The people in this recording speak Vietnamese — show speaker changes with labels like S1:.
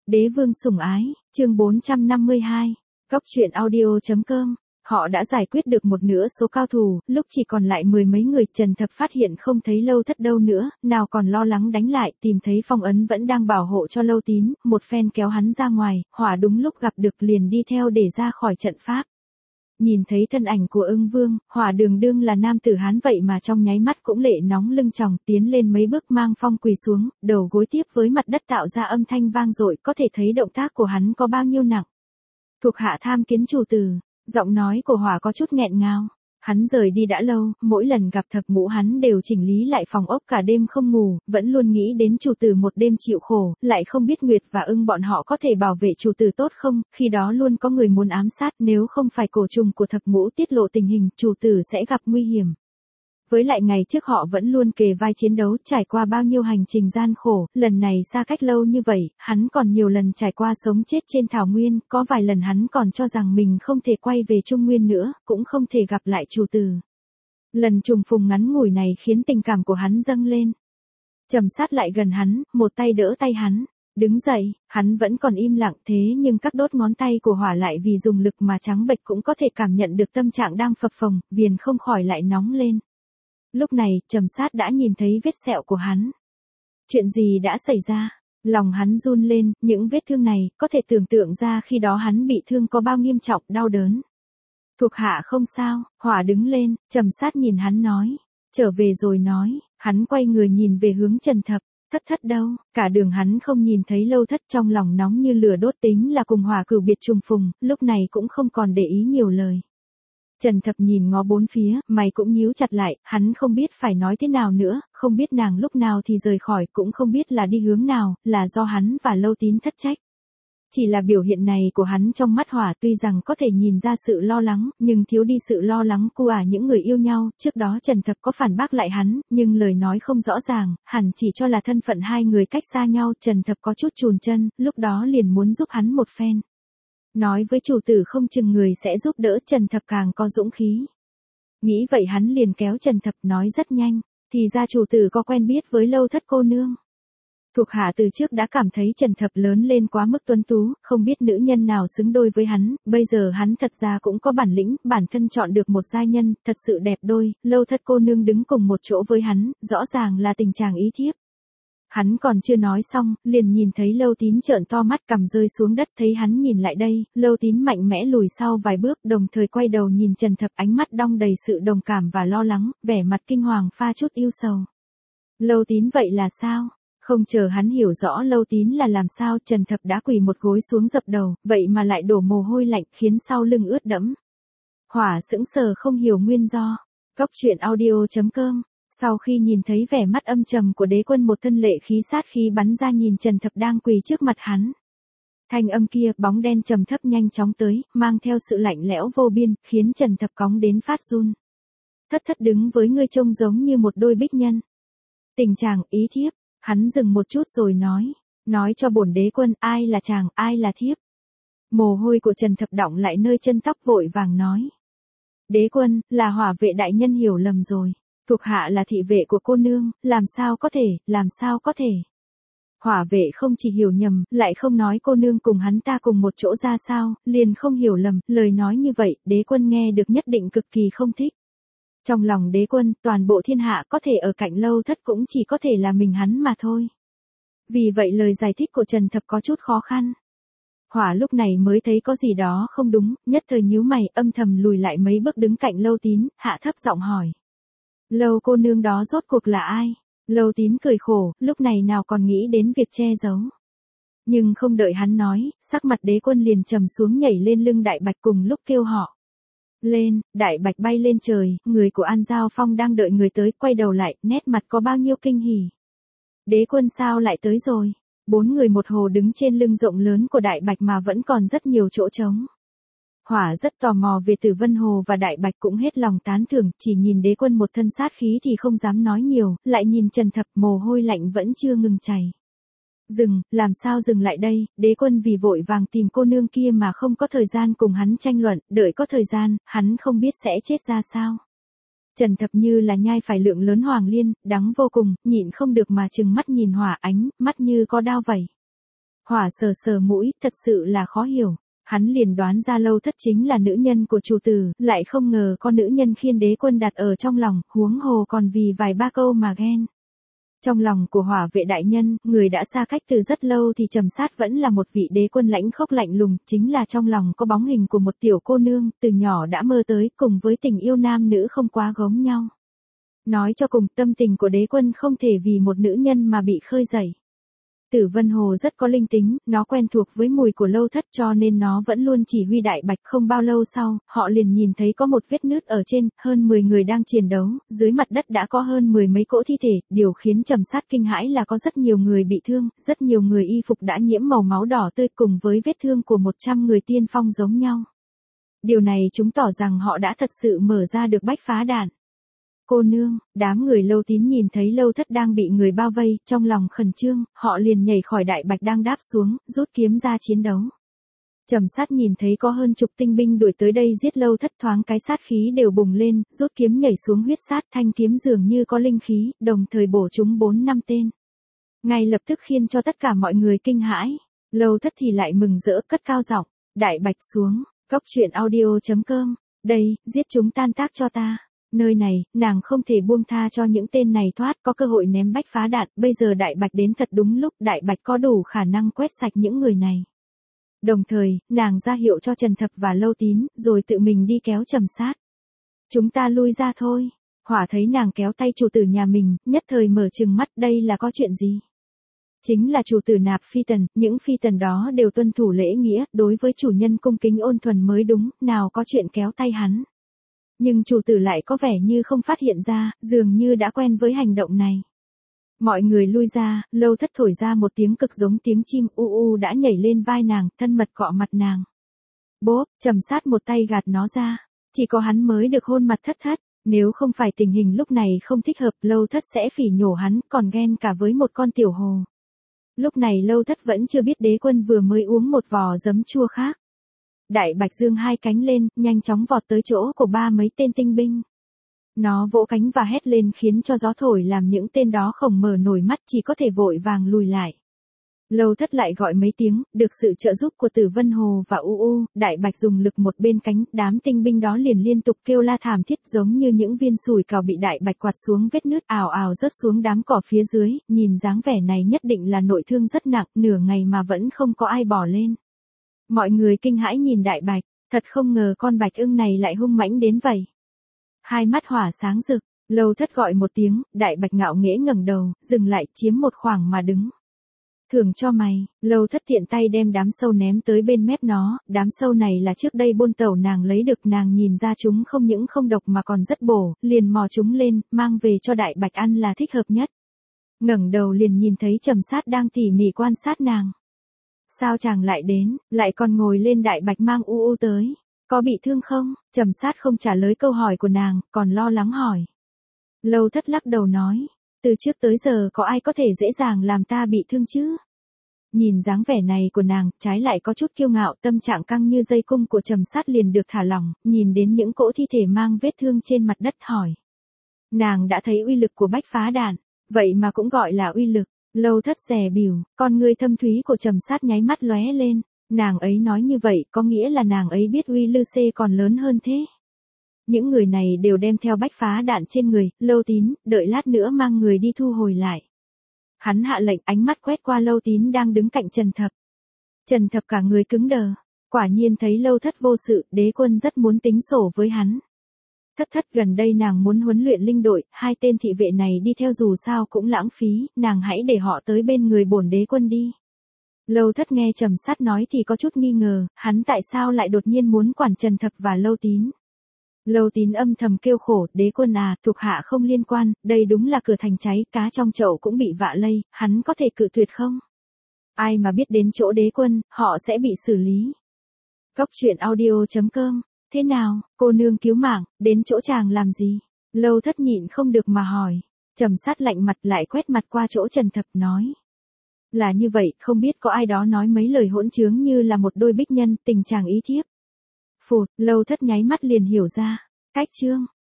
S1: Đế vương sủng ái, chương 452, Cóc truyện audio.com. Họ đã giải quyết được một nửa số cao thủ, lúc chỉ còn lại mười mấy người, Trần Thập phát hiện không thấy Lâu Thất đâu nữa, nào còn lo lắng đánh lại, tìm thấy phong ấn vẫn đang bảo hộ cho Lâu Tín, một phen kéo hắn ra ngoài, Hỏa đúng lúc gặp được liền đi theo để ra khỏi trận pháp. Nhìn thấy thân ảnh của Ưng Vương, Hỏa đường đương là nam tử Hán vậy mà trong nháy mắt cũng lệ nóng lưng tròng, tiến lên mấy bước mang phong quỳ xuống, đầu gối tiếp với mặt đất tạo ra âm thanh vang dội, có thể thấy động tác của hắn có bao nhiêu nặng. Thuộc hạ tham kiến chủ tử. Giọng nói của Hỏa có chút nghẹn ngào. Hắn rời đi đã lâu, mỗi lần gặp Thập Ngũ hắn đều chỉnh lý lại phòng ốc cả đêm không ngủ, vẫn luôn nghĩ đến chủ tử một đêm chịu khổ, lại không biết Nguyệt và Ưng bọn họ có thể bảo vệ chủ tử tốt không, khi đó luôn có người muốn ám sát, nếu không phải cổ trùng của Thập Ngũ tiết lộ tình hình, chủ tử sẽ gặp nguy hiểm. Với lại ngày trước họ vẫn luôn kề vai chiến đấu, trải qua bao nhiêu hành trình gian khổ, lần này xa cách lâu như vậy, hắn còn nhiều lần trải qua sống chết trên thảo nguyên, có vài lần hắn còn cho rằng mình không thể quay về Trung Nguyên nữa, cũng không thể gặp lại chủ tử. Lần trùng phùng ngắn ngủi này khiến tình cảm của hắn dâng lên. Trầm sát lại gần hắn, một tay đỡ tay hắn. Đứng dậy, hắn vẫn còn im lặng thế nhưng các đốt ngón tay của Hỏa lại vì dùng lực mà trắng bệch cũng có thể cảm nhận được tâm trạng đang phập phồng, viền không khỏi lại nóng lên. Lúc này, Trầm sát đã nhìn thấy vết sẹo của hắn. Chuyện gì đã xảy ra? Lòng hắn run lên, những vết thương này, có thể tưởng tượng ra khi đó hắn bị thương có bao nghiêm trọng, đau đớn. Thuộc hạ không sao, Hỏa đứng lên, Trầm sát nhìn hắn nói. Trở về rồi nói, hắn quay người nhìn về hướng Trần Thập. Thất thất đâu, cả đường hắn không nhìn thấy Lâu Thất, trong lòng nóng như lửa đốt, tính là cùng Hỏa cửu biệt trùng phùng, lúc này cũng không còn để ý nhiều lời. Trần Thập nhìn ngó bốn phía, mày cũng nhíu chặt lại, hắn không biết phải nói thế nào nữa, không biết nàng lúc nào thì rời khỏi, cũng không biết là đi hướng nào, là do hắn và Lâu Tín thất trách. Chỉ là biểu hiện này của hắn trong mắt Hỏa tuy rằng có thể nhìn ra sự lo lắng, nhưng thiếu đi sự lo lắng của những người yêu nhau, trước đó Trần Thập có phản bác lại hắn, nhưng lời nói không rõ ràng, hẳn chỉ cho là thân phận hai người cách xa nhau, Trần Thập có chút chùn chân, lúc đó liền muốn giúp hắn một phen. Nói với chủ tử không chừng người sẽ giúp đỡ, Trần Thập càng có dũng khí. Nghĩ vậy hắn liền kéo Trần Thập nói rất nhanh, thì ra chủ tử có quen biết với Lâu Thất cô nương. Thuộc hạ từ trước đã cảm thấy Trần Thập lớn lên quá mức tuấn tú, không biết nữ nhân nào xứng đôi với hắn, bây giờ hắn thật ra cũng có bản lĩnh, bản thân chọn được một giai nhân, thật sự đẹp đôi, Lâu Thất cô nương đứng cùng một chỗ với hắn, rõ ràng là tình chàng ý thiếp. Hắn còn chưa nói xong, liền nhìn thấy Lâu Tín trợn to mắt, cằm rơi xuống đất, thấy hắn nhìn lại đây, Lâu Tín mạnh mẽ lùi sau vài bước, đồng thời quay đầu nhìn Trần Thập, ánh mắt đong đầy sự đồng cảm và lo lắng, vẻ mặt kinh hoàng pha chút yêu sầu. Lâu Tín vậy là sao? Không chờ hắn hiểu rõ Lâu Tín là làm sao, Trần Thập đã quỳ một gối xuống dập đầu, vậy mà lại đổ mồ hôi lạnh, khiến sau lưng ướt đẫm. Hỏa sững sờ không hiểu nguyên do. Cóc truyện audio.com. Sau khi nhìn thấy vẻ mắt âm trầm của Đế Quân, một thân lệ khí sát khí bắn ra, nhìn Trần Thập đang quỳ trước mặt hắn. Thanh âm kia, bóng đen trầm thấp nhanh chóng tới, mang theo sự lạnh lẽo vô biên, khiến Trần Thập cóng đến phát run. Thất thất đứng với ngươi trông giống như một đôi bích nhân. Tình chàng, ý thiếp, hắn dừng một chút rồi nói cho bổn Đế Quân, ai là chàng, ai là thiếp. Mồ hôi của Trần Thập đọng lại nơi chân tóc, vội vàng nói. Đế Quân, là Hỏa vệ đại nhân hiểu lầm rồi. Thuộc hạ là thị vệ của cô nương, làm sao có thể. Hỏa vệ không chỉ hiểu nhầm, lại không nói cô nương cùng hắn ta cùng một chỗ ra sao, liền không hiểu lầm, lời nói như vậy, Đế Quân nghe được nhất định cực kỳ không thích. Trong lòng Đế Quân, toàn bộ thiên hạ có thể ở cạnh Lâu Thất cũng chỉ có thể là mình hắn mà thôi. Vì vậy lời giải thích của Trần Thập có chút khó khăn. Hỏa lúc này mới thấy có gì đó không đúng, nhất thời nhíu mày, âm thầm lùi lại mấy bước đứng cạnh Lâu Tín, hạ thấp giọng hỏi. Lâu cô nương đó rốt cuộc là ai? Lâu Tín cười khổ, lúc này nào còn nghĩ đến việc che giấu. Nhưng không đợi hắn nói, sắc mặt Đế Quân liền trầm xuống, nhảy lên lưng Đại Bạch, cùng lúc kêu họ. Lên, Đại Bạch bay lên trời, người của An Giao Phong đang đợi người tới, quay đầu lại, nét mặt có bao nhiêu kinh hỉ. Đế Quân sao lại tới rồi? Bốn người một hồ đứng trên lưng rộng lớn của Đại Bạch mà vẫn còn rất nhiều chỗ trống. Hỏa rất tò mò về Tử Vân Hồ và Đại Bạch cũng hết lòng tán thưởng, chỉ nhìn Đế Quân một thân sát khí thì không dám nói nhiều, lại nhìn Trần Thập, mồ hôi lạnh vẫn chưa ngừng chảy. Dừng, làm sao dừng lại đây, Đế Quân vì vội vàng tìm cô nương kia mà không có thời gian cùng hắn tranh luận, đợi có thời gian, hắn không biết sẽ chết ra sao. Trần Thập như là nhai phải lượng lớn hoàng liên, đắng vô cùng, nhịn không được mà trừng mắt nhìn Hỏa, ánh mắt như có đao vậy. Hỏa sờ sờ mũi, thật sự là khó hiểu. Hắn liền đoán ra Lâu Thất chính là nữ nhân của chủ tử, lại không ngờ con nữ nhân khiên đế quân đặt ở trong lòng, huống hồ còn vì vài ba câu mà ghen. Trong lòng của Hỏa vệ đại nhân, người đã xa cách từ rất lâu thì Trầm Sát vẫn là một vị đế quân lãnh khốc lạnh lùng, chính là trong lòng có bóng hình của một tiểu cô nương, từ nhỏ đã mơ tới, cùng với tình yêu nam nữ không quá gống nhau. Nói cho cùng, tâm tình của đế quân không thể vì một nữ nhân mà bị khơi dậy. Tử Vân Hồ rất có linh tính, nó quen thuộc với mùi của Lâu Thất cho nên nó vẫn luôn chỉ huy đại bạch. Không bao lâu sau, họ liền nhìn thấy có một vết nứt ở trên, hơn 10 người đang chiến đấu, dưới mặt đất đã có hơn 10 mấy cỗ thi thể, điều khiến Trầm Sát kinh hãi là có rất nhiều người bị thương, rất nhiều người y phục đã nhiễm màu máu đỏ tươi cùng với vết thương của 100 người tiên phong giống nhau. Điều này chứng tỏ rằng họ đã thật sự mở ra được bách phá đạn. Cô nương, đám người Lâu Tín nhìn thấy Lâu Thất đang bị người bao vây, trong lòng khẩn trương, họ liền nhảy khỏi đại bạch đang đáp xuống, rút kiếm ra chiến đấu. Trầm Sát nhìn thấy có hơn chục tinh binh đuổi tới đây giết Lâu Thất, thoáng cái sát khí đều bùng lên, rút kiếm nhảy xuống huyết sát, thanh kiếm dường như có linh khí, đồng thời bổ trúng 4-5 tên. Ngay lập tức khiến cho tất cả mọi người kinh hãi. Lâu Thất thì lại mừng rỡ, cất cao giọng, đại bạch xuống, Cốc truyện audio.com, đây, giết chúng tan tác cho ta. Nơi này, nàng không thể buông tha cho những tên này thoát, có cơ hội ném bách phá đạn, bây giờ đại bạch đến thật đúng lúc, đại bạch có đủ khả năng quét sạch những người này. Đồng thời, nàng ra hiệu cho Trần Thập và Lâu Tín, rồi tự mình đi kéo Trầm Sát. Chúng ta lui ra thôi. Hỏa thấy nàng kéo tay chủ tử nhà mình, nhất thời mở trừng mắt, đây là có chuyện gì? Chính là chủ tử nạp phi tần, những phi tần đó đều tuân thủ lễ nghĩa, đối với chủ nhân cung kính ôn thuần mới đúng, nào có chuyện kéo tay hắn. Nhưng chủ tử lại có vẻ như không phát hiện ra, dường như đã quen với hành động này. Mọi người lui ra, Lâu Thất thổi ra một tiếng cực giống tiếng chim, đã nhảy lên vai nàng, thân mật cọ mặt nàng. Bốp, Trầm Sát một tay gạt nó ra. Chỉ có hắn mới được hôn mặt Thất Thất, nếu không phải tình hình lúc này không thích hợp, Lâu Thất sẽ phỉ nhổ hắn, còn ghen cả với một con tiểu hồ. Lúc này Lâu Thất vẫn chưa biết đế quân vừa mới uống một vò giấm chua khác. Đại bạch dương hai cánh lên, nhanh chóng vọt tới chỗ của ba mấy tên tinh binh. Nó vỗ cánh và hét lên khiến cho gió thổi làm những tên đó không mở nổi mắt, chỉ có thể vội vàng lùi lại. Lâu Thất lại gọi mấy tiếng, được sự trợ giúp của Tử Vân Hồ và đại bạch dùng lực một bên cánh, đám tinh binh đó liền liên tục kêu la thảm thiết giống như những viên sủi cảo bị đại bạch quạt xuống vết nứt ào ào rớt xuống đám cỏ phía dưới, nhìn dáng vẻ này nhất định là nội thương rất nặng, nửa ngày mà vẫn không có ai bỏ lên. Mọi người kinh hãi nhìn đại bạch, thật không ngờ con bạch ưng này lại hung mãnh đến vậy. Hai mắt hỏa sáng rực, Lâu Thất gọi một tiếng, đại bạch ngạo nghễ ngẩng đầu, dừng lại chiếm một khoảng mà đứng. Thưởng cho mày, Lâu Thất tiện tay đem đám sâu ném tới bên mép nó, đám sâu này là trước đây buôn tẩu nàng lấy được, nàng nhìn ra chúng không những không độc mà còn rất bổ, liền mò chúng lên, mang về cho đại bạch ăn là thích hợp nhất. Ngẩng đầu liền nhìn thấy Trầm Sát đang tỉ mỉ quan sát nàng. Sao chàng lại đến, lại còn ngồi lên đại bạch mang tới, có bị thương không? Trầm Sát không trả lời câu hỏi của nàng, còn lo lắng hỏi. Lâu Thất lắc đầu nói, từ trước tới giờ có ai có thể dễ dàng làm ta bị thương chứ? Nhìn dáng vẻ này của nàng, trái lại có chút kiêu ngạo, tâm trạng căng như dây cung của Trầm Sát liền được thả lỏng, nhìn đến những cỗ thi thể mang vết thương trên mặt đất hỏi. Nàng đã thấy uy lực của bách phá đạn, vậy mà cũng gọi là uy lực. Lâu Thất dè bỉu, con ngươi thâm thúy của Trầm Sát nháy mắt lóe lên, nàng ấy nói như vậy có nghĩa là nàng ấy biết uy lư xê còn lớn hơn thế. Những người này đều đem theo bách phá đạn trên người, Lâu Tín, đợi lát nữa mang người đi thu hồi lại. Hắn hạ lệnh, ánh mắt quét qua Lâu Tín đang đứng cạnh Trần Thập. Trần Thập cả người cứng đờ, quả nhiên thấy Lâu Thất vô sự, đế quân rất muốn tính sổ với hắn. Thất gần đây nàng muốn huấn luyện linh đội, hai tên thị vệ này đi theo dù sao cũng lãng phí, nàng hãy để họ tới bên người bổn đế quân đi. Lâu Thất nghe Trầm Sát nói thì có chút nghi ngờ, hắn tại sao lại đột nhiên muốn quản Trần Thập và Lâu Tín. Lâu Tín âm thầm kêu khổ, đế quân à, thuộc hạ không liên quan, đây đúng là cửa thành cháy, cá trong chậu cũng bị vạ lây, hắn có thể cự tuyệt không? Ai mà biết đến chỗ đế quân, họ sẽ bị xử lý. Cốc truyện audio.com. Thế nào, cô nương cứu mạng, đến chỗ chàng làm gì? Lâu Thất nhịn không được mà hỏi. Trầm Sát lạnh mặt lại quét mặt qua chỗ Trần Thập nói. Là như vậy, không biết có ai đó nói mấy lời hỗn trướng như là một đôi bích nhân, tình chàng ý thiếp. Phụt, Lâu Thất nháy mắt liền hiểu ra. Cách chương.